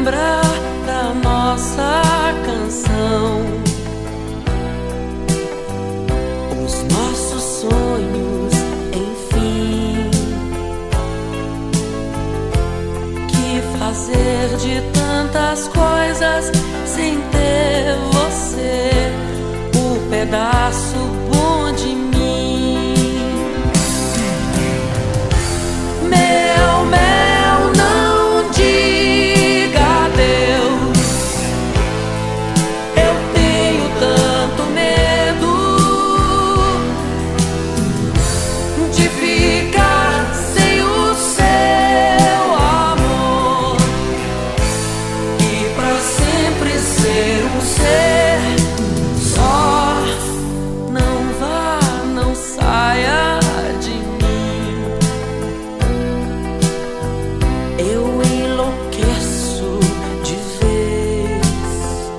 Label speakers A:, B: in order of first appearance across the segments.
A: lembra da nossa canção, os nossos sonhos, enfim. Que fazer de tantas coisas sem ter você, o pedaço bom de mim. Meu mel, não diga adeus, eu tenho tanto medo de ficar sem o seu amor e pra sempre ser um ser só. Não vá, não saia de mim, eu enlouqueço de vez.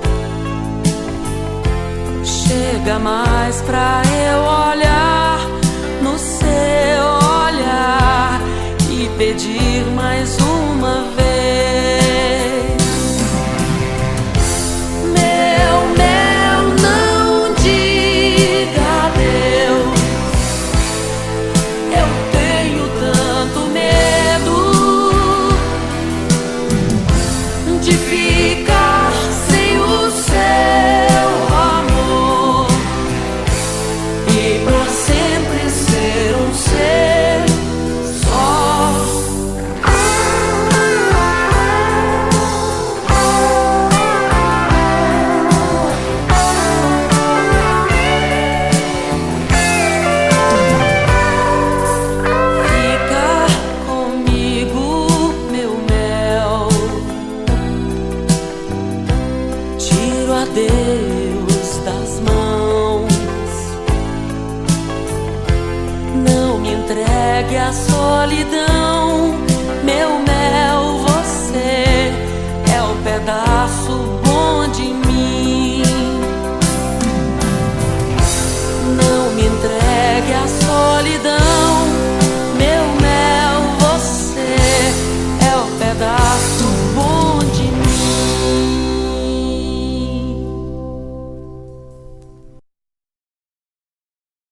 A: Chega mais pra eu olhar no seu olhar e pedir mais uma vez.